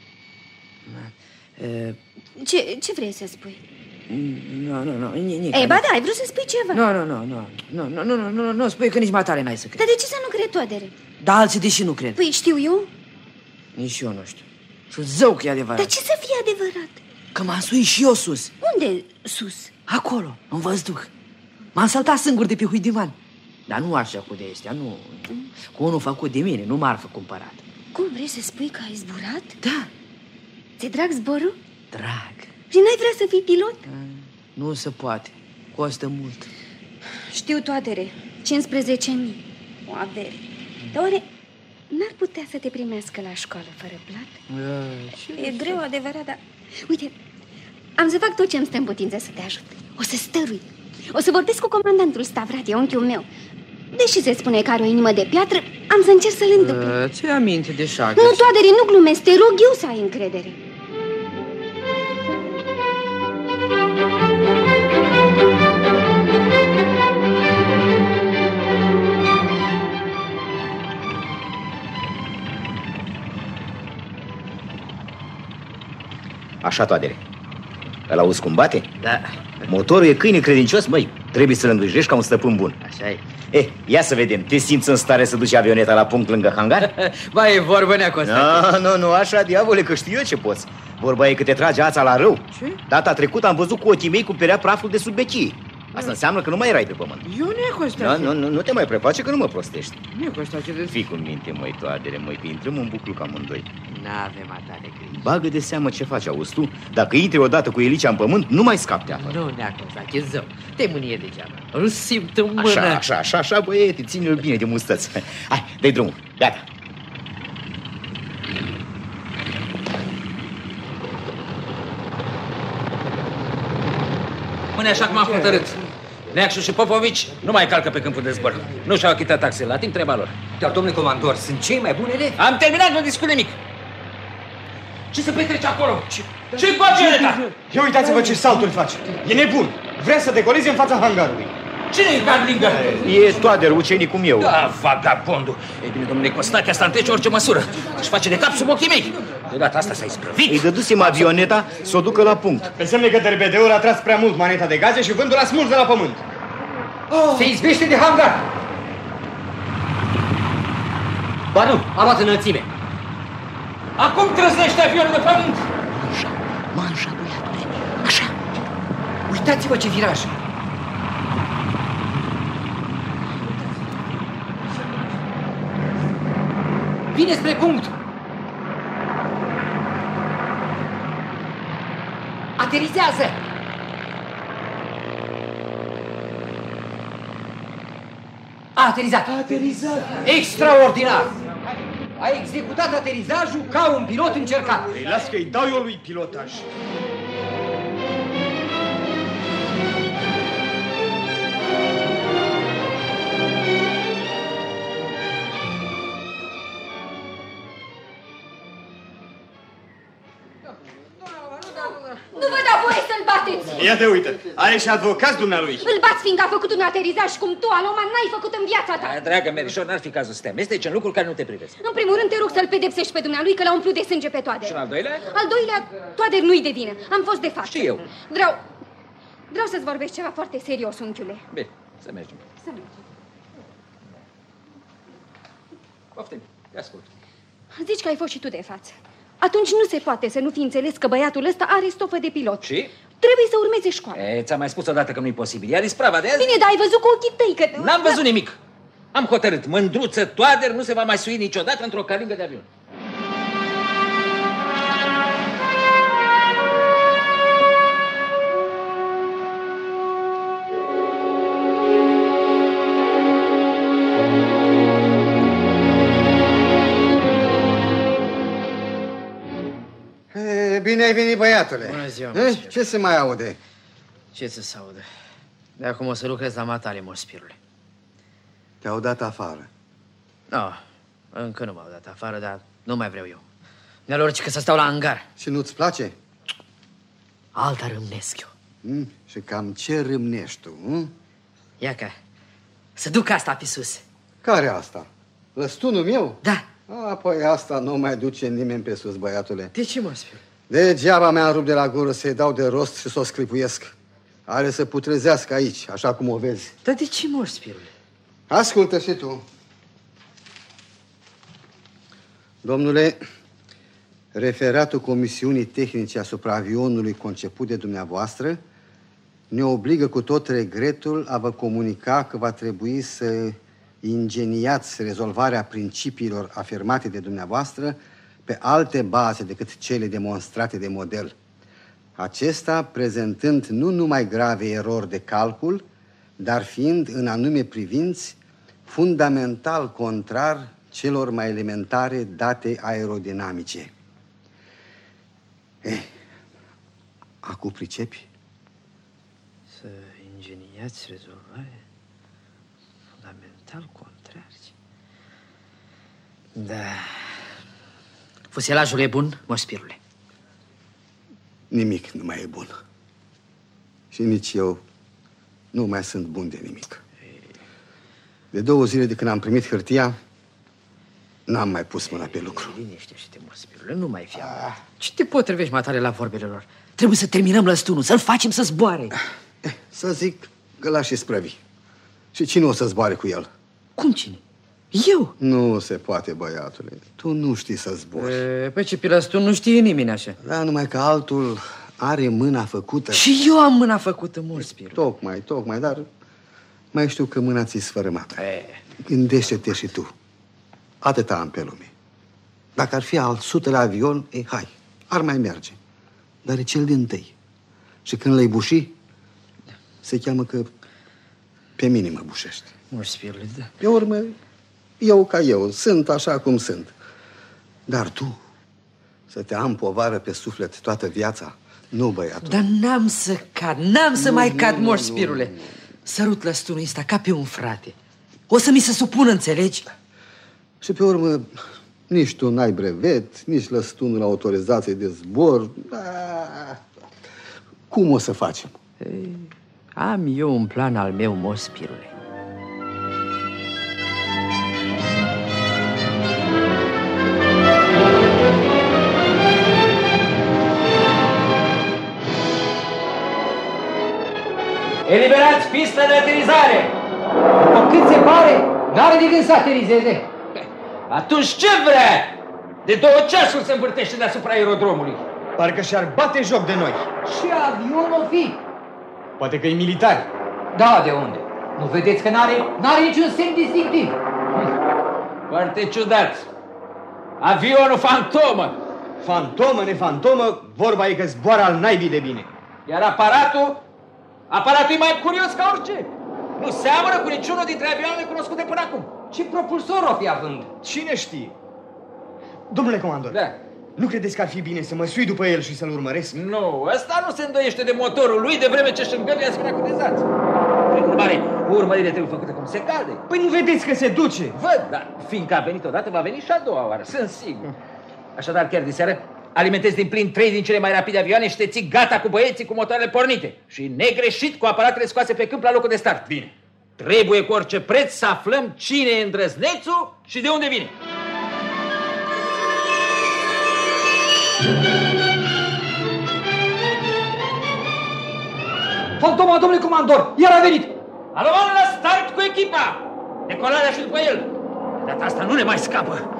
Ce vrei să spui? Nu. Ei, ba da, ai vrut să spui ceva. Nu, spui că nici matale n-ai să crezi. Dar de ce să nu cred, Toadere? Da, alții deși nu cred. Păi știu eu. Nici eu nu știu. Și zău că e adevărat. Dar ce să fie adevărat? Că m-am suit și eu sus. Unde sus? Acolo, în văzduh. M-am saltat singur de pe huidivan. Dar nu așa cu de astea, nu. Cu unul făcut de mine, nu marfă cumpărat. Cum vrei să spui că ai zburat? Da. Ți-e drag zborul? Drag. Și n-ai vrea să fii pilot? Nu se poate. Costă mult. Știu, Toadere. 15.000. O avere. Dar oare n-ar putea să te primească la școală fără plată? E greu, adevărat, dar... Uite, am să fac tot ce îmi stă în putință să te ajut. O să stărui. O să vorbesc cu comandantul Stavrat, e unchiul meu. Deși se spune că are o inimă de piatră, am să încerc să-l îndup. Ți-ai aminte de șagă? Nu, Toadere, nu glumesc, te rog eu să ai încredere. Așa, Toadere. Îl auzi cum bate? Da. Motorul e câine credincios, măi. Trebuie să-l îngrijești ca un stăpân bun. Așa e. Ia să vedem. Te simți în stare să duci avioneta la punct lângă hangar? Ba, e vorbă, nea Constantin. Nu, așa, diavole, că știu eu ce poți. Vorba e că te trage ața la rău. Ce? Data trecută am văzut cu ochii mei cum perea praful de sub bechie. Asta înseamnă că nu mai erai pe pământ. Eu nu, Constantin. Nu te mai preface că nu mă prostești. Nu, Constantin. Fii cu minte, măi, Toadere, măi, că intrăm în buclu ca amândoi. N-avem atare grijă. Bagă de seamă ce faci, auzi tu? Dacă intri odată cu elicea în pământ, nu mai scapi de afară. Nu, nea Constantin, zău. Te mânie degeaba. Îl simt în mână. Așa, băiete, ține-l bine de mustăți. Hai, dă-i drumul, gata. Mâine așa cum am hotărât. Neacșu și Popovici nu mai calcă pe câmpul de zbor. Nu și-au achitat taxele, la timp treaba lor. Dar, domnule comandor, sunt cei mai bune elevi? Am terminat, nu discut nimic. Ce se petrece acolo? Ce-i cu avioneta? Ia uitați-vă ce salturi face. E nebun. Vrea să decoleze în fața hangarului. Cine-i Gardlingă? E Toader, ucenic cum eu. Da, vagabondul. Ei bine, domnule Costache, asta întrece orice măsură. Își face de cap sub ochii mei. De data asta s-a isprăvit. Îi dădusem avioneta să o ducă la punct. Înseamnă că DRBD-ul a tras prea mult maneta de gaze și vântul a smuls de la pământ. Se izbește de hangar. Ba nu, a luat înălțime. Acum trăznește avionul de pământ. Manșa, băiatule, așa. Uitați-vă ce viraj. Vine spre punct. Aterizează. A aterizat. Extraordinar. A executat aterizajul ca un pilot încercat. Îi las că îi dau eu lui pilotaj. Nu vă dau voie să-l bateți! Ia te uită, are și advocați dumnealui. Îl bați fiindcă a făcut un aterizaj cum tu, Aloman, n-ai făcut în viața ta. Dragă Merișor, n-ar fi cazul să te amesteci în lucruri care nu te privesc. În primul rând te rog să-l pedepsești pe dumnealui că l-a umplut de sânge pe Toader. Și în al doilea? Al doilea, Toader nu-i de vină. Am fost de față. Și eu. Vreau să-ți vorbesc ceva foarte serios, unchiule. Bine, să mergem. Să mergem. Poftim, te ascult. Zici că ai fost și tu de față. Atunci nu se poate să nu fi înțeles că băiatul ăsta are stofă de pilot. Și? Trebuie să urmeze școala. Ți-am mai spus odată că nu-i posibil. Iar isprava de azi? Bine, dar ai văzut cu ochii tăi că... N-am văzut nimic. Am hotărât. Mândruță Toader nu se va mai sui niciodată într-o calingă de avion. Bine ai venit, băiatule. Bună ziua, Ce se mai aude? Ce să se audă? De acum o să lucrez la matale, morspirule. Te-au dat afară. Nu, încă nu m-au dat afară, dar nu mai vreau eu. Mi-a lor că să stau la hangar. Și nu-ți place? Alta râmnesc eu. Și cam ce râmnești tu? Ia că să duc asta pe sus. Care asta? Lăstunul meu? Da. Apoi asta nu mai duce nimeni pe sus, băiatule. De ce, morspirule? Degeaba mi-am rupt de la gură să-i dau de rost și să o sclipuiesc. Are să putrezească aici, așa cum o vezi. Dar de ce, morspirule? Ascultă și tu. Domnule, referatul Comisiunii Tehnice asupra avionului conceput de dumneavoastră ne obligă cu tot regretul a vă comunica că va trebui să ingeniați rezolvarea principiilor afirmate de dumneavoastră pe alte baze decât cele demonstrate de model. Acesta prezentând nu numai grave erori de calcul, dar fiind în anume privinți fundamental contrar celor mai elementare date aerodinamice. Acum pricepi? Să ingeniați rezolvare fundamental contrar. Da. Fuselajul e bun, morspirule? Nimic nu mai e bun. Și nici eu nu mai sunt bun de nimic. De 2 zile de când am primit hârtia, N-am mai pus mâna pe lucru. Liniște-te, Morspirule, nu mai fi. Ce te potrivești, matale, la vorbele lor? Trebuie să terminăm lăstunul, să-l facem să zboare. Să zic că l-aș isprăvi. Și cine o să zboare cu el? Cum cine? Eu? Nu se poate, băiatule. Tu nu știi să zbori. Păi ce, pe lăstun nu știe nimeni așa. Da, numai că altul are mâna făcută. Și eu am mâna făcută, Morspirule. Tocmai, dar mai știu că mâna ți-i sfărâmată. Gândește-te și tu. Atâta am pe lume. Dacă ar fi al 100-lea avion, hai, ar mai merge. Dar e cel dintâi. Și când l-ai buși, se cheamă că pe mine mă bușește. Morspirule, da. Pe urmă, eu ca eu, sunt așa cum sunt. Dar tu, să te am povară pe suflet toată viața, nu, băiatul. Dar n-am să cad, n-am să mai cad, Morspirule. Sărut lăstunul ăsta ca pe un frate. O să mi se supună, înțelegi? Și pe urmă, nici tu n-ai brevet, nici lăstunul la autorizație de zbor. Cum o să facem? Am eu un plan al meu, Morspirule. Eliberați pista de aterizare! După cât se pare, n-are de gând să aterizeze. Atunci ce vrea? De 2 ceasuri se învârtește deasupra aerodromului. Parcă și-ar bate joc de noi. Și avionul o fi. Poate că e militar. Da, de unde? Nu vedeți că n-are niciun semn distinctiv? Foarte ciudat. Avionul fantomă. Fantomă, nefantomă, vorba e că zboară al naibii de bine. Iar aparatul e mai curios ca orice. Nu seamănă cu niciunul dintre avioanele cunoscute până acum. Ce propulsor o fi având? Cine știe? Domnule comandor, da. Nu credeți că ar fi bine să mă sui după el și să-l urmăresc? Nu, ăsta nu se îndoiește de motorul lui de vreme ce își îngăduie asemenea cutezați. Prin urmare, urmărirea trebuie făcută cum se cade. Păi nu vedeți că se duce? Văd, dar fiindcă a venit odată, va veni și a doua oară, sunt sigur. Așadar, chiar de seară, alimentezi din plin 3 din cele mai rapide avioane și te ții gata cu băieții cu motoarele pornite. Și negreșit cu aparatele scoase pe câmp la locul de start. Bine. Trebuie cu orice preț să aflăm cine e îndrăznețul și de unde vine. Fantoma, domnule comandor, iar a venit! Alo, la start cu echipa! Decolarea și după el! De data asta nu ne mai scapă!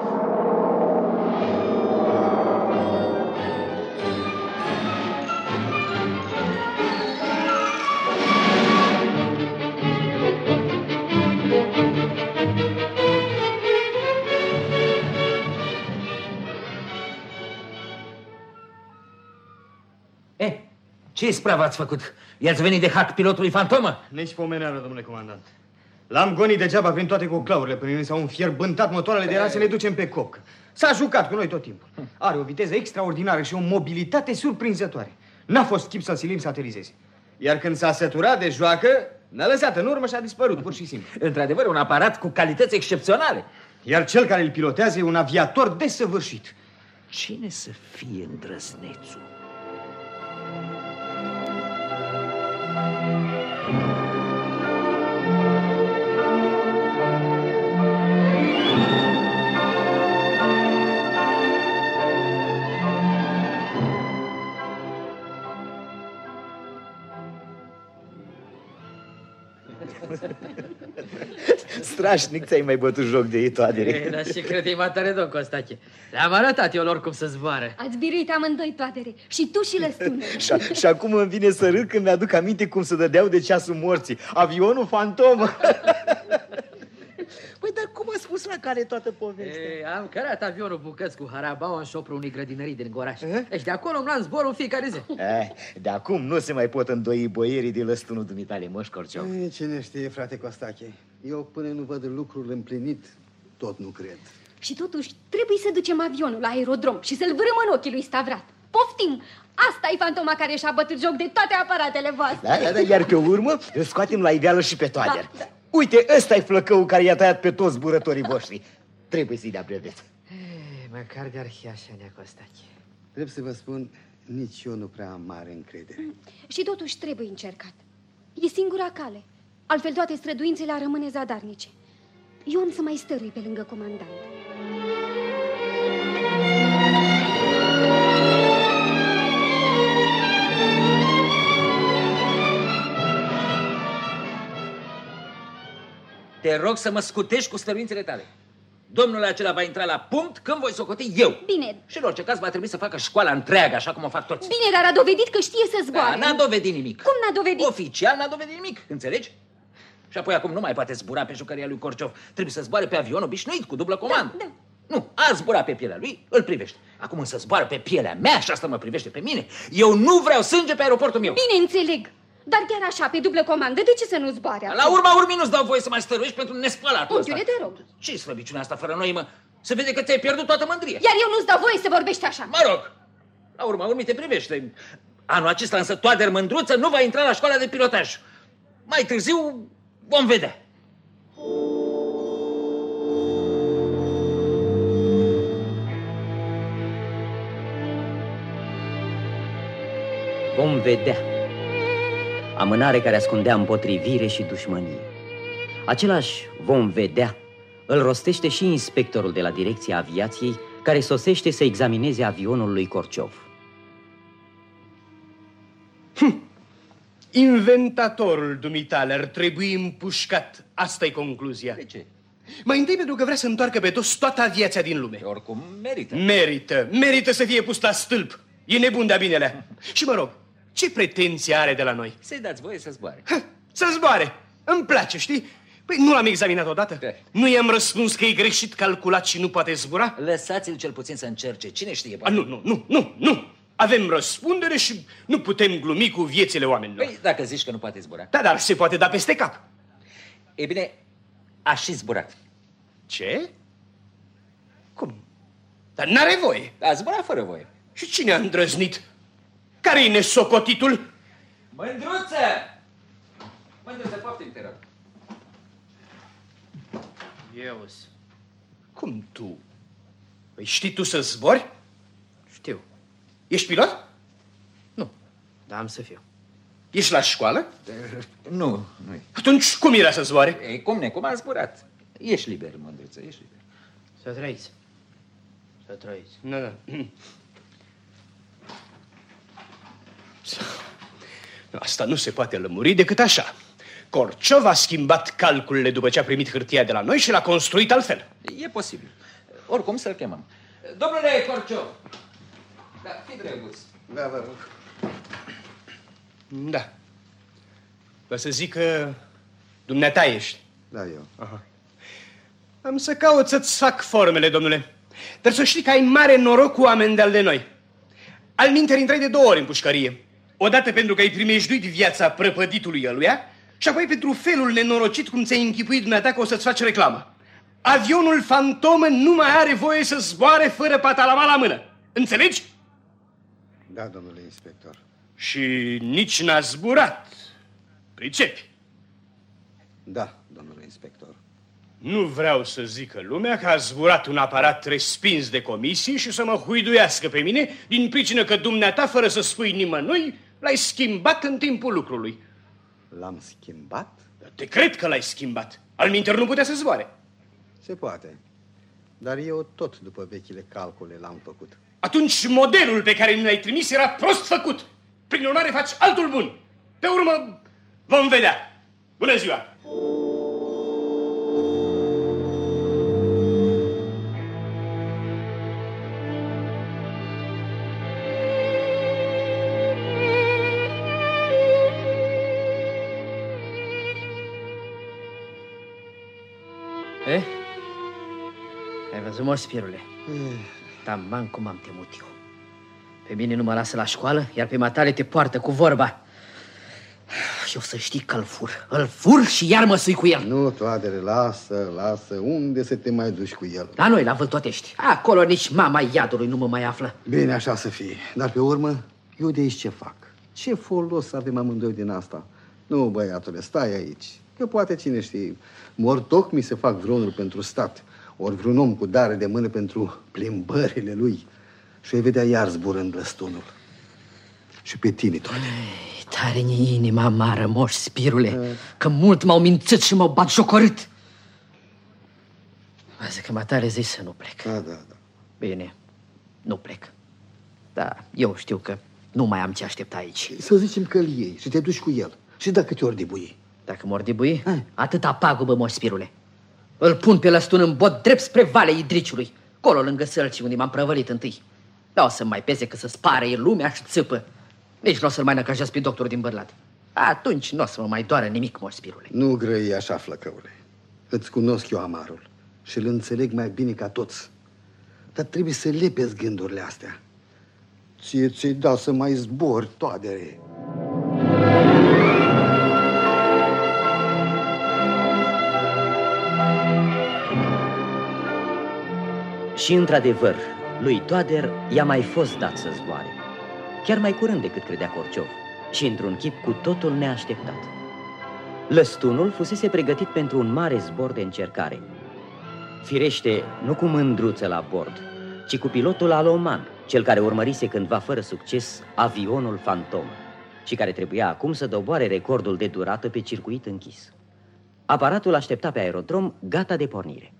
Ce ispravă ați făcut? I-ați venit de hack pilotului fantomă? Nici pomeneală, domnule comandant. L-am gonit degeaba prin toate coclaurile până ne s-au înfierbântat motoarele de era să ne ducem pe coc. S-a jucat cu noi tot timpul. Are o viteză extraordinară și o mobilitate surprinzătoare. N-a fost chip să-l silim să aterizeze. Iar când s-a săturat de joacă, ne-a lăsat în urmă și a dispărut, pur și simplu. Într-adevăr, un aparat cu calități excepționale. Iar cel care îl pilotează e un aviator desăvârșit. Cine să fie îndrăznețul? Strașnic ți-ai mai bătut joc de ei, Toadere. Dar ce crede-i matare, domn Costache? Le-am arătat eu lor cum să zboară. Ați biruit amândoi, Toadere, și tu și lăstune. Și acum îmi vine să râd când mi-aduc aminte cum se dădeau de ceasul morții. Avionul fantomă. Păi, dar cum a spus la care toată povestea? Am cărat avionul bucăți cu harabaua în șoprul unui grădinării din oraș. Deci de acolo îmi luam zborul în fiecare zi. De acum nu se mai pot îndoi boierii de lăstunul dumitale, Moș Corciog. Cine știe, frate Costache? Eu până nu văd lucrul împlinit, tot nu cred. Și totuși trebuie să ducem avionul la aerodrom și să-l vârâm în ochii lui Stavrat. Poftim! Asta e fantoma care și-a bătut joc de toate aparatele voastre. Da, iar pe urmă îl scoatem la iveală și pe Toader. Da. Uite, ăsta e flăcăul care i-a tăiat pe toți zburătorii voștri. Trebuie să-i dea brevet. Măcar de-ar fi așa, Nea Costache. Trebuie să vă spun, nici eu nu prea am mare încredere. Și totuși trebuie încercat. E singura cale. Altfel toate străduințele ar rămâne zadarnice. Eu am să mai stărui pe lângă comandant. Te rog să mă scutești cu stăruințele tale. Domnul acela va intra la punct când voi socoti eu. Bine. Și în orice caz va trebui să facă școala întreagă, așa cum o fac toți. Bine, dar a dovedit că știe să zboare. Da, n-a dovedit nimic. Cum n-a dovedit? Oficial n-a dovedit nimic, înțelegi? Și apoi acum nu mai poate zbura pe jucăria lui Corciov. Trebuie să zboare pe avion obișnuit, cu dublă comandă. Da. Nu, a zburat pe pielea lui, îl privește. Acum însă zboară pe pielea mea și asta mă privește pe mine. Eu nu vreau sânge pe aeroportul meu. Bine, înțeleg. Dar chiar așa, pe dublă comandă, de ce să nu zboare? La urma urmii nu-ți dau voie să mai stăruiești pentru nespălatul ăsta. Unchiule, te rog. Ce-i slăbiciunea asta fără noi, mă? Se vede că ți-ai pierdut toată mândria. Iar eu nu-ți dau voie să vorbești așa. Mă rog, la urma urmii te privește. Anul acesta însă Toader Mândruță nu va intra la școala de pilotaj. Mai târziu vom vedea. Vom vedea. Amânare care ascundea împotrivire și dușmănie. Același vom vedea îl rostește și inspectorul de la Direcția Aviației, care sosește să examineze avionul lui Corciov. Inventatorul dumitale ar trebui împușcat. Asta-i concluzia. De ce? Mai întâi pentru că vrea să întoarcă pe toți toată aviația din lume. Oricum merită. Merită să fie pus la stâlp. E nebun de-a binelea. Și mă rog, ce pretenție are de la noi? Să-i dați voie să zboare. Să zboare. Îmi place, știi? Păi nu l-am examinat odată? Nu i-am răspuns că e greșit calculat și nu poate zbura? Lăsați-l cel puțin să încerce. Cine știe? Nu. Avem răspundere și nu putem glumi cu viețile oamenilor. Păi, dacă zici că nu poate zbura. Da, dar se poate da peste cap. E bine, a și zburat. Ce? Cum? Dar n-are voie. A zburat fără voie. Și cine a îndrăznit? Care-i nesocotitul? Mândruță! Mândruță, poftim, te rog. Eu-s. Cum tu? Păi știi tu să zbori? Știu. Ești pilot? Nu, dar am să fiu. Ești la școală? Nu. Atunci cum era să zboare? Ei, cum a zburat? Ești liber, Mândruță, ești liber. Să trăiți. Să trăiți. Da. Asta nu se poate lămuri decât așa. Corciov a schimbat calculele după ce a primit hârtia de la noi și l-a construit altfel. E posibil. Oricum să-l chemăm. Domnule Corciov! Da, fi drăguț. Da, vă rog. Da. Vă să zic că dumneata ești. Da, eu. Aha. Am să caut să-ți fac formele, domnule. Dar să știi că ai mare noroc cu oameni de-al de noi. Alminteri intrai de 2 ori în pușcărie. Odată pentru că ai primejduit viața prăpăditului ăluia și apoi pentru felul nenorocit cum ți-ai închipuit dumneata că o să-ți faci reclamă. Avionul fantomă nu mai are voie să zboare fără patalama la mână. Înțelegi? Da, domnule inspector. Și nici n-a zburat. Pricepi? Da, domnule inspector. Nu vreau să zică lumea că a zburat un aparat respins de comisie și să mă huiduiască pe mine din pricină că dumneata, fără să spui nimănui, l-ai schimbat în timpul lucrului. L-am schimbat? Te cred că l-ai schimbat. Alminteri nu putea să zboare. Se poate. Dar eu tot după vechile calcule l-am făcut. Atunci modelul pe care mi l-ai trimis era prost făcut. Prin urmare faci altul bun. Pe urmă vom vedea. Bună ziua! Ai văzut, mor, Spirule? Taman cum am temut eu. Pe mine nu mă lasă la școală, iar pe matale te poartă cu vorba. Și o să știi că îl fur și iar mă sui cu el. Nu, Toadere, lasă. Unde să te mai duci cu el? La noi, la Vâltotești. Acolo nici mama iadului nu mă mai află. Bine, așa să fie. Dar pe urmă, eu de aici ce fac? Ce folos avem amândoi din asta? Nu, băiatule, stai aici. Că poate, cine știe, mortocmii se fac vreunul pentru stat. Ori vreun om cu dare de mână pentru plimbările lui. Și îi vedea iar zburând lăstunul. Și pe tine, Toate. Tare-ni inima amară, moș, Spirule, că mult m-au mințit și m-au batjocorât. Lasă că matale zici să nu plec. Da. Bine, nu plec. Da, eu știu că nu mai am ce aștepta aici. Să zicem că îl iei și te duci cu el. Și dacă te ori dibui? Dacă mă ori dibui, atâta pagubă, moșspirule. Îl pun pe lăstun în bot drept spre Valea Idriciului, colo lângă Sălcii, unde m-am prăvălit întâi. Da, o să mai pese că să spare el lumea și țâpă. Nici nu o să-l mai năcăjesc pe doctorul din Bărlat. Atunci nu o să mă mai doară nimic, moșspirule. Nu grăi așa, flăcăule. Îți cunosc eu amarul și îl înțeleg mai bine ca toți. Dar trebuie să lepezi gândurile astea. Ție-ți-i da să mai zbori, Toadere. Și într-adevăr, lui Toader i-a mai fost dat să zboare. Chiar mai curând decât credea Corciov și într-un chip cu totul neașteptat. Lăstunul fusese pregătit pentru un mare zbor de încercare. Firește, nu cu mândruță la bord, ci cu pilotul aloman, cel care urmărise cândva fără succes avionul Fantom și care trebuia acum să doboare recordul de durată pe circuit închis. Aparatul aștepta pe aerodrom, gata de pornire.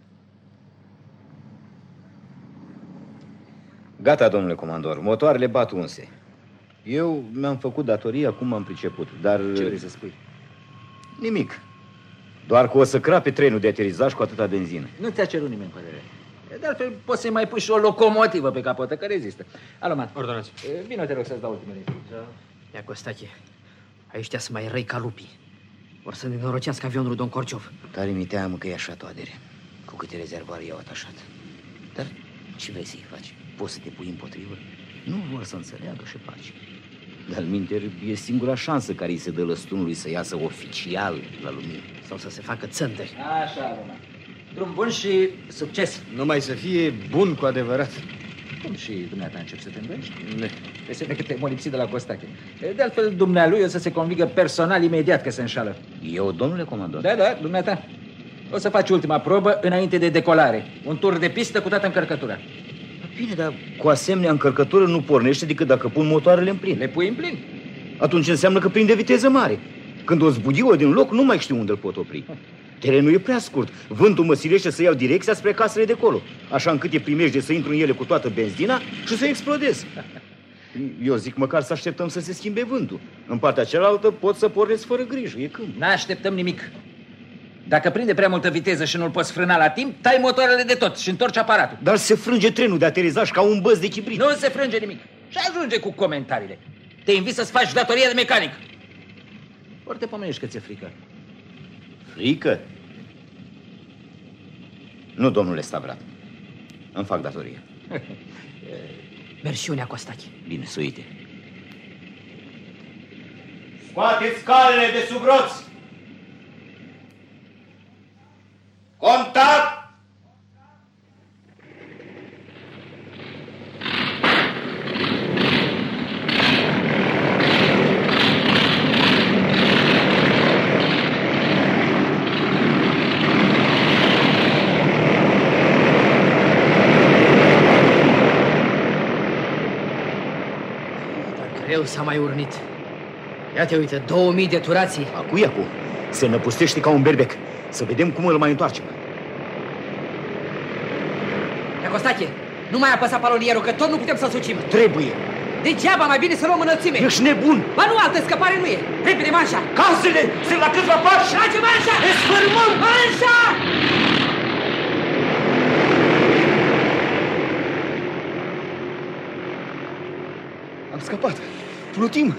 Gata, domnule comandor, motoarele bat unse. Eu mi-am făcut datoria cum am priceput, dar... Ce vrei să spui? Nimic. Doar că o să crape trenul de aterizaj cu atâta benzină. Nu ți-a cerut nimeni părere. De altfel, poți să-i mai pui și o locomotivă pe capotă, că rezistă. Aloman, ordonați. Vino, te rog, să-ți dau ultimele instrucții. Ia, Costache, ăștia sunt mai răi ca lupii. Or să ne norocească avionul lui Don Corciov. Tare mi teamă că e așa, Toadere, cu câte rezervoare i-au atașat. Dar ce vrei să-i faci? Poți să te pui împotrivă? Nu vor să înțeleagă și pace. Dar minter e singura șansă care îi se dă lăstunului să iasă oficial la lumină. Sau să se facă țântări. Așa, Aloman. Drum bun și succes. Numai să fie bun cu adevărat. Cum și dumneata începi să te îndoiești? Pe semne că te-ai molipsit de la Costache. De altfel, dumnealui o să se convingă personal imediat că se înșală. Eu, domnule comandor? Da, dumneata. O să faci ultima probă înainte de decolare. Un tur de pistă cu toată încărcătura. Bine, dar cu asemenea încărcătură nu pornește decât dacă pun motoarele în plin. Le pui în plin? Atunci înseamnă că prinde viteză mare. Când o zbudiu din loc, nu mai știu unde îl pot opri. Terenul e prea scurt. Vântul mă silește să iau direcția spre casele de colo, așa încât e primejde să intru în ele cu toată benzina și să explodez. Eu zic măcar să așteptăm să se schimbe vântul. În partea cealaltă pot să pornesc fără grijă, e câmp. N-așteptăm nimic. Dacă prinde prea multă viteză și nu-l poți frâna la timp, tai motoarele de tot și întorci aparatul. Dar se frânge trenul de aterizaj ca un băț de chibrit. Nu se frânge nimic. Și ajunge cu comentariile. Te invit să-ți faci datoria de mecanic. Ori te pomenești că ți-e frică. Frică? Nu, domnule Stavrat. Îmi fac datoria. Versiunea Costache. Bine, suite. Scoateți calele de sub roți! Contact! Greu s-a mai urnit. Ia te uite, 2000 de turații. Acu, se năpustește ca un berbec. Să vedem cum îl mai întoarcem. Ia, Costache, nu mai apăsa palonierul, că tot nu putem să-l sucim. Trebuie. Degeaba, mai bine să luăm înălțime. Ești nebun. Ba nu, altă scăpare nu e. Repede, manșa. Casele! Sunt la câțiva pași. Trage manșa! Ne sfârmăm! Manșa! Am scăpat. Plutim.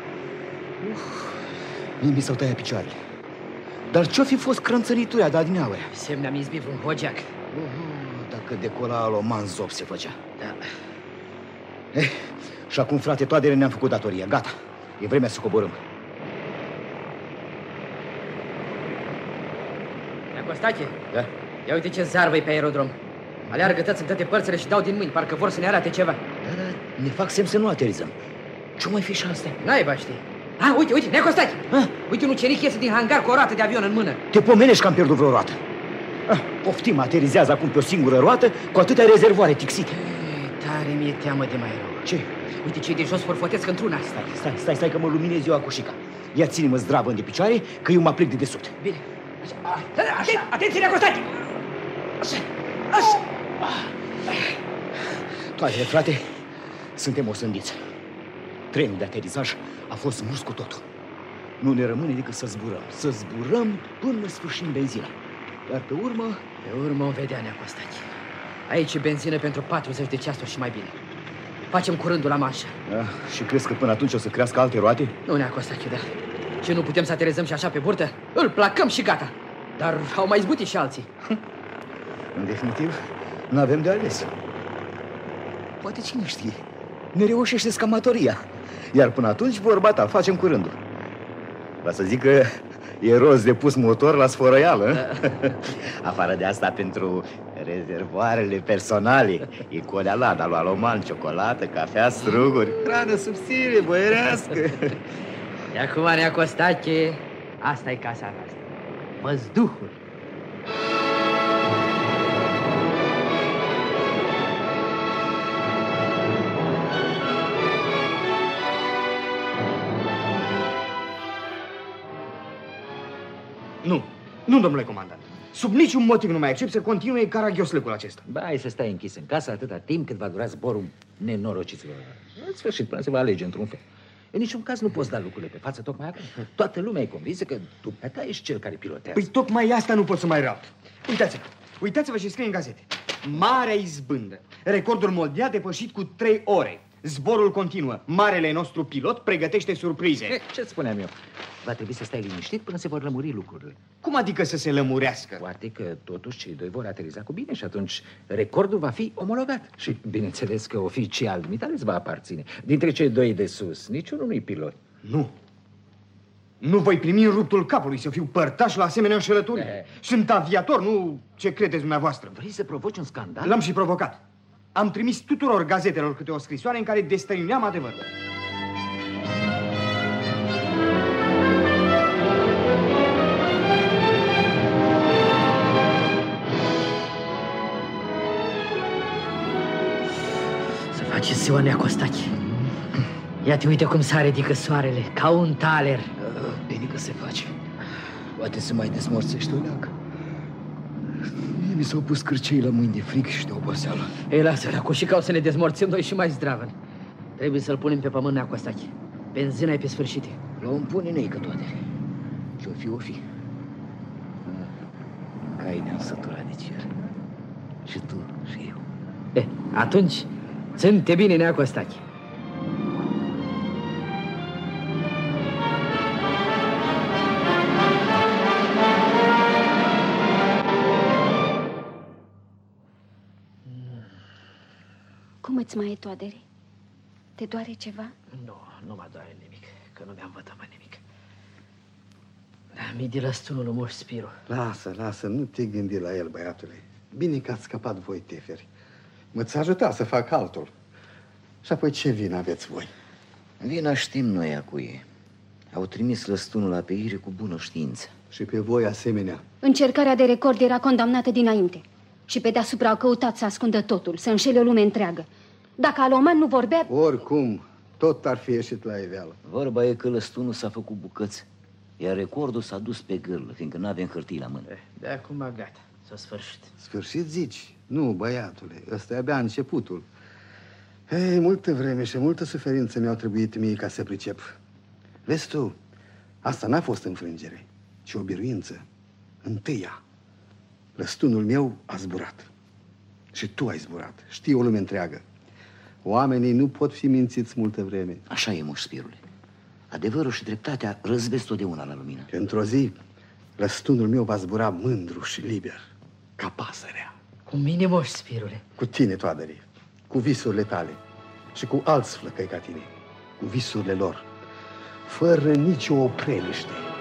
Mie mi s-au tăiat picioarele. Dar ce-o fi fost crânțăriturea de adineaure? Semne am izbit un hogeac. Dacă decola aloman, zop se făcea. Da. Și acum, frate, Toadere, ne-am făcut datoria. Gata. E vremea să coborâm. Ia, Costache. Da? Ia uite ce zarvă-i pe aerodrom. Aleargă tăți în toate părțile și dau din mâini, parcă vor să ne arate ceva. Da, ne fac semn să nu aterizăm. Ce mai fi și asta? Naiba știi. Uite, Nea Costache! Uite un ucenic iese din hangar cu o roată de avion în mână. Te pomenești că am pierdut vreo roată. Poftim, aterizează acum pe o singură roată cu atâtea rezervoare tixite. Tare mi-e teamă de mai rău. Ce? Uite cei de jos forfotesc într-una. Stai că mă luminez eu acușica. Ia ține-mă zdravă de picioare, că eu mă aplec de desubt. Bine. Atenție, Nea Costache! Așa. Toate, frate, suntem osândiți. Trenul de aterizaj a fost murs cu totul. Nu ne rămâne decât să zburăm. Să zburăm până sfârșim benzina. Iar pe urmă... Pe urmă o vedea, Nea Costache. Aici e benzină pentru 40 de ceasuri și mai bine. Facem curândul la manșă. Și crezi că până atunci o să crească alte roate? Nu, Nea Costache, da. Ce, nu putem să aterizăm și așa pe burtă? Îl placăm și gata. Dar au mai izbutit și alții. În definitiv, nu avem de ales. Poate cine știe, ne reușește scamatoria. Iar până atunci, vorba ta, facem curândul. Va să zic că e rost de pus motor la sfărăială. Afară de asta, pentru rezervoarele personale, e colealada lui Aloman, ciocolată, cafea, struguri, hrană subțire, boierească. De acum, Nea Costache, asta e casa noastră. Măzduhul. Nu, domnule comandant. Sub niciun motiv nu mai accept să continue caragioslecul acesta. Ba, ai să stai închis în casă atâta timp cât va dura zborul nenorociților. În sfârșit, până se va alege într-un fel. În niciun caz nu poți da lucrurile pe față tocmai acum. Toată lumea e convinsă că dumneata ești cel care pilotează. Păi tocmai asta nu pot să mai rapt. Uitați-vă ce scrie în gazete. Marea izbândă. Recordul mondial depășit cu 3 ore. Zborul continuă. Marele nostru pilot pregătește surprize. Ce-ți spuneam eu? Va trebui să stai liniștit până se vor lămuri lucrurile. Cum adică să se lămurească? Poate că totuși cei doi vor ateriza cu bine și atunci recordul va fi omologat. Și bineînțeles că oficial dumitale îți va aparține. Dintre cei doi de sus, niciunul nu-i pilot. Nu. Nu voi primi în ruptul capului să fiu părtaș la asemenea înșelături. Sunt aviator, nu ce credeți dumneavoastră. Vrei să provoci un scandal? L-am și provocat. Am trimis tuturor gazetelor câte o scrisoare în care destăinuiam adevărul. Să faceți ziua, Nea Costache. Ia-te, uite cum s-a ridicat soarele, ca un taler. Bine că se face. Poate să mai desmorțești o leacă. Mie mi s-au pus cârcei la mâini de fric și de oboseală. Ei, lasă-l, cu și ca o să ne dezmorțim noi și mai zdravăn. Trebuie să-l punem pe pământ, Nea Costache. Benzina e pe sfârșit. L-o împune neică toate. Ce-o fi. Cai ne-am săturat de cer. Și tu, și eu. Atunci, țin-te bine, Nea Costache. Cum îți mai e, Toadere? Te doare ceva? Nu mă doare nimic, că nu mi-am vătămă nimic. Mi-e de lăstunul lui Moș Spiru. Lasă, nu te gândi la el, băiatule. Bine că ați scăpat voi, teferi. Mă-ți ajuta să fac altul. Și apoi ce vină aveți voi? Vina știm noi a cui e. Au trimis lăstunul la peire cu bună știință. Și pe voi asemenea. Încercarea de record era condamnată dinainte. Și pe deasupra au căutat să ascundă totul, să înșele o lume întreagă. Dacă Aloman nu vorbea... Oricum, tot ar fi ieșit la iveală. Vorba e că lăstunul s-a făcut bucăți, iar recordul s-a dus pe gârlă, fiindcă n-avem hârtii la mână. De acum gata, s-a sfârșit. Sfârșit zici? Nu, băiatule, ăsta e abia începutul. Multă vreme și multă suferință mi-au trebuit mie ca să pricep. Vezi tu, asta n-a fost înfrângere, ci o biruință. Întâia. Lăstunul meu a zburat. Și tu ai zburat. Știi o lume întreagă. Oamenii nu pot fi mințiți multă vreme. Așa e, Moș Spirule. Adevărul și dreptatea răzbesc totdeauna la lumină. Și într-o zi, lăstunul meu va zbura mândru și liber, ca pasărea. Cu mine, Moș Spirule. Cu tine, Toadere, cu visurile tale și cu alți flăcăi ca tine, cu visurile lor, fără nicio opreliște.